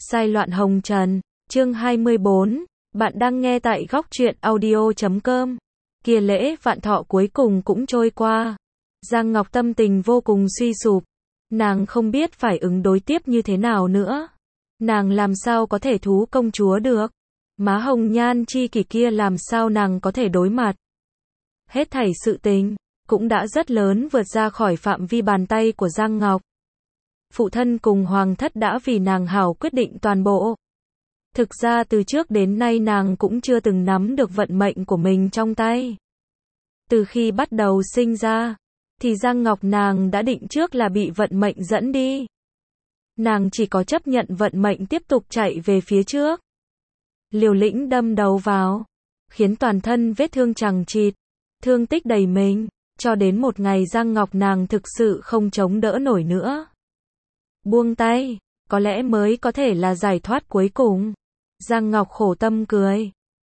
Sai loạn hồng trần, chương 24, bạn đang nghe tại góc truyện audio.com. Kia lễ vạn thọ cuối cùng cũng trôi qua. Giang Ngọc tâm tình vô cùng suy sụp. Nàng không biết phải ứng đối tiếp như thế nào nữa. Nàng làm sao có thể thú công chúa được. Má hồng nhan chi kỷ kia làm sao nàng có thể đối mặt. Hết thảy sự tình, cũng đã rất lớn vượt ra khỏi phạm vi bàn tay của Giang Ngọc. Phụ thân cùng hoàng thất đã vì nàng hảo quyết định toàn bộ. Thực ra từ trước đến nay nàng cũng chưa từng nắm được vận mệnh của mình trong tay. Từ khi bắt đầu sinh ra, thì Giang Ngọc nàng đã định trước là bị vận mệnh dẫn đi. Nàng chỉ có chấp nhận vận mệnh tiếp tục chạy về phía trước. Liều lĩnh đâm đầu vào, khiến toàn thân vết thương chằng chịt, thương tích đầy mình, cho đến một ngày Giang Ngọc nàng thực sự không chống đỡ nổi nữa. Buông tay, có lẽ mới có thể là giải thoát cuối cùng. Giang Ngọc khổ tâm cười.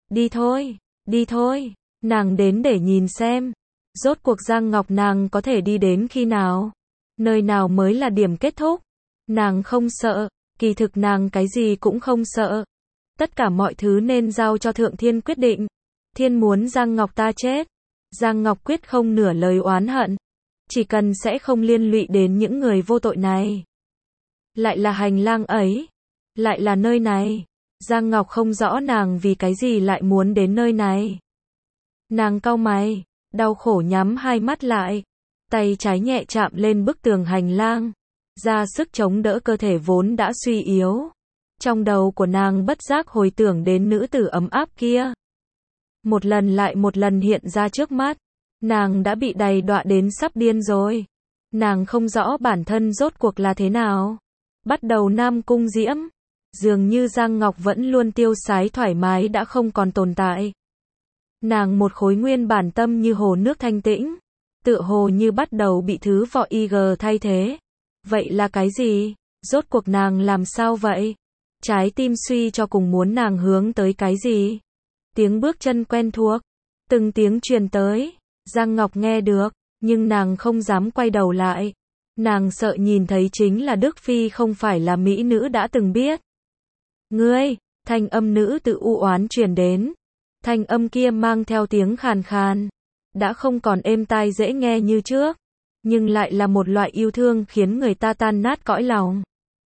Đi thôi, nàng đến để nhìn xem. Rốt cuộc Giang Ngọc nàng có thể đi đến khi nào? Nơi nào mới là điểm kết thúc? Nàng không sợ, kỳ thực nàng cái gì cũng không sợ. Tất cả mọi thứ nên giao cho Thượng Thiên quyết định. Thiên muốn Giang Ngọc ta chết. Giang Ngọc quyết không nửa lời oán hận. Chỉ cần sẽ không liên lụy đến những người vô tội này. Lại là hành lang ấy. Lại là nơi này. Giang Ngọc không rõ nàng vì cái gì lại muốn đến nơi này. Nàng cau mày, đau khổ nhắm hai mắt lại. Tay trái nhẹ chạm lên bức tường hành lang. Ra sức chống đỡ cơ thể vốn đã suy yếu. Trong đầu của nàng bất giác hồi tưởng đến nữ tử ấm áp kia. Một lần lại một lần hiện ra trước mắt. Nàng đã bị đầy đọa đến sắp điên rồi. Nàng không rõ bản thân rốt cuộc là thế nào. Bắt đầu Nam Cung Diễm. Dường như Giang Ngọc vẫn luôn tiêu sái thoải mái đã không còn tồn tại. Nàng một khối nguyên bản tâm như hồ nước thanh tĩnh. Tựa hồ như bắt đầu bị thứ vỏ IG thay thế. Vậy là cái gì? Rốt cuộc nàng làm sao vậy? Trái tim suy cho cùng muốn nàng hướng tới cái gì? Tiếng bước chân quen thuộc. Từng tiếng truyền tới. Giang Ngọc nghe được. Nhưng nàng không dám quay đầu lại. Nàng sợ nhìn thấy chính là Đức Phi không phải là mỹ nữ đã từng biết. Ngươi, thanh âm nữ tự u oán truyền đến. Thanh âm kia mang theo tiếng khàn khàn. Đã không còn êm tai dễ nghe như trước. Nhưng lại là một loại yêu thương khiến người ta tan nát cõi lòng.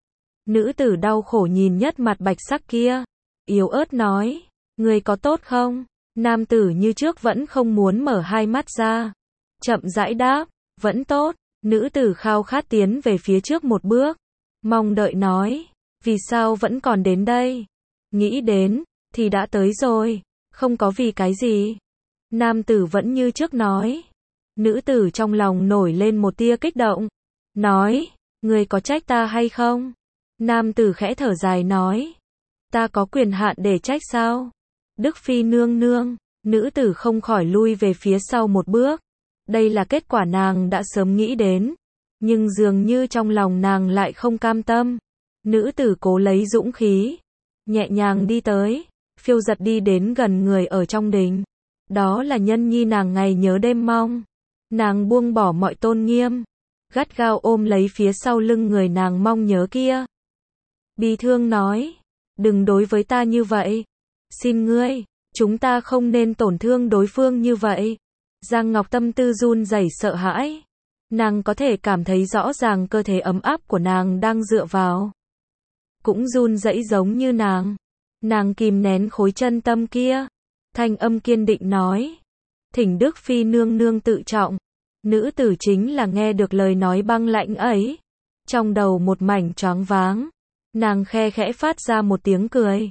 Nữ tử đau khổ nhìn nhất mặt bạch sắc kia. Yếu ớt nói. Ngươi có tốt không? Nam tử như trước vẫn không muốn mở hai mắt ra. Chậm rãi đáp. Vẫn tốt. Nữ tử khao khát tiến về phía trước một bước. Mong đợi nói. Vì sao vẫn còn đến đây? Nghĩ đến, thì đã tới rồi. Không có vì cái gì. Nam tử vẫn như trước nói. Nữ tử trong lòng nổi lên một tia kích động. Nói, người có trách ta hay không? Nam tử khẽ thở dài nói. Ta có quyền hạn để trách sao? Đức Phi nương nương. Nữ tử không khỏi lui về phía sau một bước. Đây là kết quả nàng đã sớm nghĩ đến. Nhưng dường như trong lòng nàng lại không cam tâm. Nữ tử cố lấy dũng khí. Nhẹ nhàng đi tới. Phiêu giật đi đến gần người ở trong đình. Đó là nhân nhi nàng ngày nhớ đêm mong. Nàng buông bỏ mọi tôn nghiêm. Gắt gao ôm lấy phía sau lưng người nàng mong nhớ kia. Bi thương nói. Đừng đối với ta như vậy. Xin ngươi. Chúng ta không nên tổn thương đối phương như vậy. Giang Ngọc tâm tư run rẩy sợ hãi. Nàng có thể cảm thấy rõ ràng cơ thể ấm áp của nàng đang dựa vào. Cũng run rẩy giống như nàng. Nàng kìm nén khối chân tâm kia. Thanh âm kiên định nói. Thỉnh Đức Phi nương nương tự trọng. Nữ tử chính là nghe được lời nói băng lạnh ấy. Trong đầu một mảnh choáng váng. Nàng khe khẽ phát ra một tiếng cười.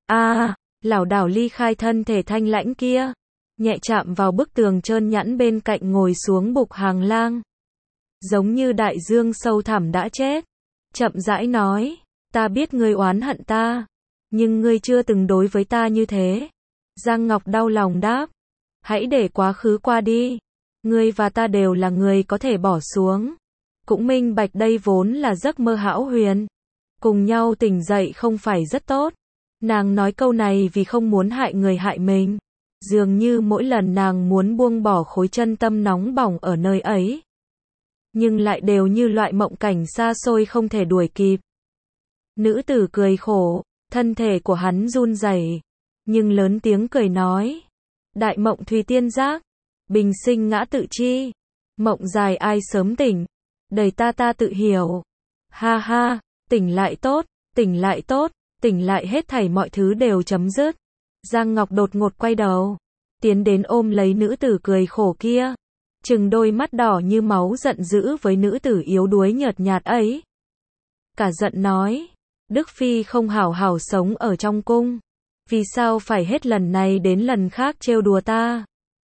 Lảo đảo ly khai thân thể thanh lãnh kia. Nhẹ chạm vào bức tường trơn nhẵn bên cạnh ngồi xuống bục hàng lang. Giống như đại dương sâu thẳm đã chết. Chậm rãi nói. Ta biết ngươi oán hận ta. Nhưng ngươi chưa từng đối với ta như thế. Giang Ngọc đau lòng đáp. Hãy để quá khứ qua đi. Ngươi và ta đều là người có thể bỏ xuống. Cũng minh bạch đây vốn là giấc mơ hão huyền. Cùng nhau tỉnh dậy không phải rất tốt. Nàng nói câu này vì không muốn hại người hại mình. Dường như mỗi lần nàng muốn buông bỏ khối chân tâm nóng bỏng ở nơi ấy. Nhưng lại đều như loại mộng cảnh xa xôi không thể đuổi kịp. Nữ tử cười khổ, thân thể của hắn run rẩy, nhưng lớn tiếng cười nói. Đại mộng Thùy Tiên Giác, bình sinh ngã tự chi, mộng dài ai sớm tỉnh, đời ta tự hiểu. Ha ha, tỉnh lại tốt, tỉnh lại tốt, tỉnh lại hết thảy mọi thứ đều chấm dứt. Giang Ngọc đột ngột quay đầu, tiến đến ôm lấy nữ tử cười khổ kia, trừng đôi mắt đỏ như máu giận dữ với nữ tử yếu đuối nhợt nhạt ấy. Cả giận nói, Đức Phi không hảo hảo sống ở trong cung, vì sao phải hết lần này đến lần khác trêu đùa ta?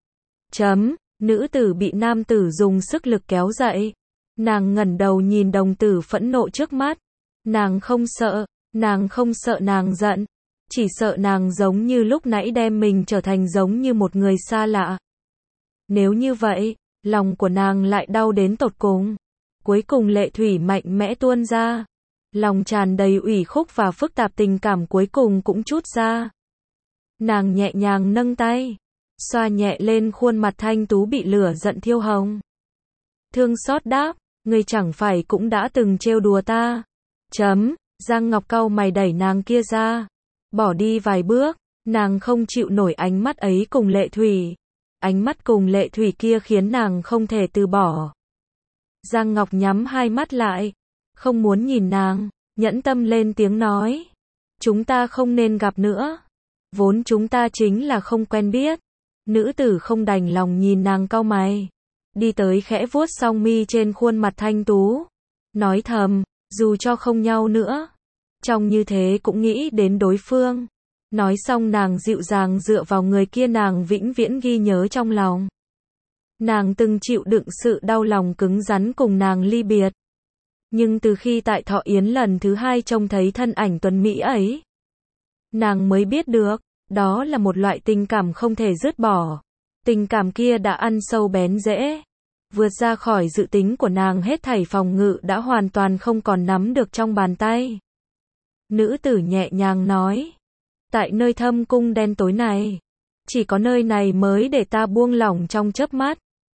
Nữ tử bị nam tử dùng sức lực kéo dậy. Nàng ngẩng đầu nhìn đồng tử phẫn nộ trước mắt. Nàng không sợ nàng giận, chỉ sợ nàng giống như lúc nãy đem mình trở thành giống như một người xa lạ. Nếu như vậy, lòng của nàng lại đau đến tột cùng. Cuối cùng lệ thủy mạnh mẽ tuôn ra. Lòng tràn đầy ủy khúc và phức tạp tình cảm cuối cùng cũng trút ra. Nàng nhẹ nhàng nâng tay, xoa nhẹ lên khuôn mặt thanh tú bị lửa giận thiêu hồng. Thương xót đáp, ngươi chẳng phải cũng đã từng trêu đùa ta. Giang Ngọc cau mày đẩy nàng kia ra, bỏ đi vài bước, nàng không chịu nổi ánh mắt ấy cùng lệ thủy. Ánh mắt cùng lệ thủy kia khiến nàng không thể từ bỏ. Giang Ngọc nhắm hai mắt lại, không muốn nhìn nàng, nhẫn tâm lên tiếng nói. Chúng ta không nên gặp nữa. Vốn chúng ta chính là không quen biết. Nữ tử không đành lòng nhìn nàng cau mày. Đi tới khẽ vuốt song mi trên khuôn mặt thanh tú. Nói thầm, dù cho không nhau nữa. Trong như thế cũng nghĩ đến đối phương. Nói xong nàng dịu dàng dựa vào người kia, nàng vĩnh viễn ghi nhớ trong lòng. Nàng từng chịu đựng sự đau lòng cứng rắn cùng nàng ly biệt. Nhưng từ khi tại Thọ Yến lần thứ hai trông thấy thân ảnh tuấn mỹ ấy, nàng mới biết được, đó là một loại tình cảm không thể dứt bỏ. Tình cảm kia đã ăn sâu bén rễ, vượt ra khỏi dự tính của nàng, hết thảy phòng ngự đã hoàn toàn không còn nắm được trong bàn tay. Nữ tử nhẹ nhàng nói, tại nơi thâm cung đen tối này, chỉ có nơi này mới để ta buông lỏng trong chớp mắt.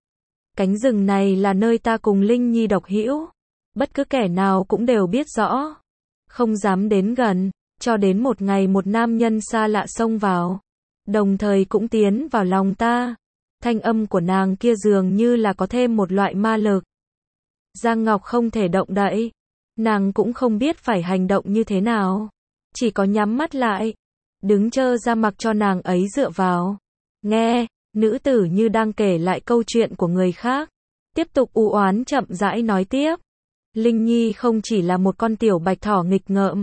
Cánh rừng này là nơi ta cùng Linh Nhi độc hữu, bất cứ kẻ nào cũng đều biết rõ, không dám đến gần, cho đến một ngày một nam nhân xa lạ xông vào, đồng thời cũng tiến vào lòng ta. Thanh âm của nàng kia dường như là có thêm một loại ma lực. Giang Ngọc không thể động đậy, nàng cũng không biết phải hành động như thế nào, chỉ có nhắm mắt lại, đứng trơ ra mặc cho nàng ấy dựa vào. Nghe, nữ tử như đang kể lại câu chuyện của người khác, tiếp tục u oán chậm rãi nói tiếp. Linh Nhi không chỉ là một con tiểu bạch thỏ nghịch ngợm.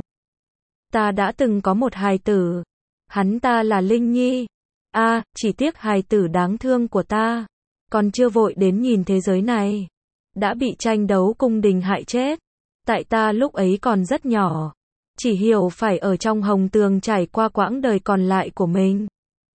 Ta đã từng có một hài tử, hắn ta là Linh Nhi. Chỉ tiếc hài tử đáng thương của ta, còn chưa vội đến nhìn thế giới này, đã bị tranh đấu cung đình hại chết. Tại ta lúc ấy còn rất nhỏ, chỉ hiểu phải ở trong hồng tường trải qua quãng đời còn lại của mình.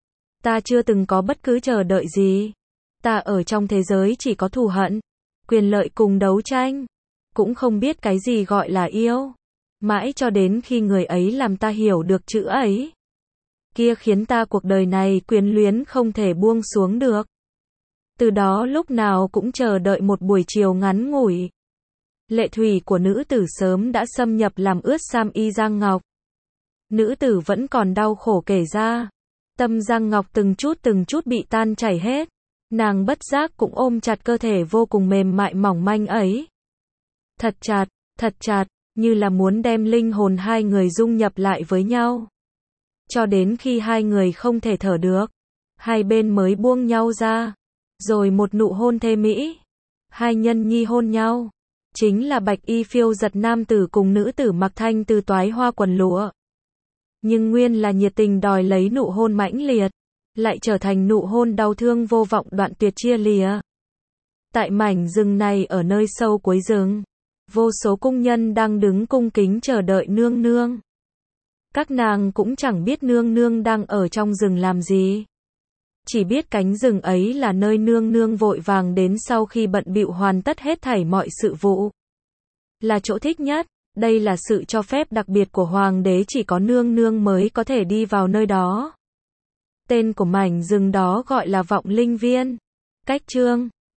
Ta chưa từng có bất cứ chờ đợi gì. Ta ở trong thế giới chỉ có thù hận, quyền lợi cùng đấu tranh, cũng không biết cái gì gọi là yêu. Mãi cho đến khi người ấy làm ta hiểu được chữ ấy, kia khiến ta cuộc đời này quyến luyến không thể buông xuống được. Từ đó lúc nào cũng chờ đợi một buổi chiều ngắn ngủi. Lệ thủy của nữ tử sớm đã xâm nhập làm ướt sam y Giang Ngọc. Nữ tử vẫn còn đau khổ kể ra. Tâm Giang Ngọc từng chút bị tan chảy hết. Nàng bất giác cũng ôm chặt cơ thể vô cùng mềm mại mỏng manh ấy. Thật chặt, như là muốn đem linh hồn hai người dung nhập lại với nhau. Cho đến khi hai người không thể thở được, hai bên mới buông nhau ra. Rồi một nụ hôn thê mỹ. Hai nhân nhi hôn nhau. Chính là bạch y phiêu giật nam tử cùng nữ tử mặc thanh từ toái hoa quần lụa. Nhưng nguyên là nhiệt tình đòi lấy nụ hôn mãnh liệt, lại trở thành nụ hôn đau thương vô vọng đoạn tuyệt chia lìa. Tại mảnh rừng này ở nơi sâu cuối rừng, vô số cung nhân đang đứng cung kính chờ đợi nương nương. Các nàng cũng chẳng biết nương nương đang ở trong rừng làm gì. Chỉ biết cánh rừng ấy là nơi nương nương vội vàng đến sau khi bận bịu hoàn tất hết thảy mọi sự vụ. Là chỗ thích nhất, đây là sự cho phép đặc biệt của hoàng đế, chỉ có nương nương mới có thể đi vào nơi đó. Tên của mảnh rừng đó gọi là Vọng Linh Viên. Cách chương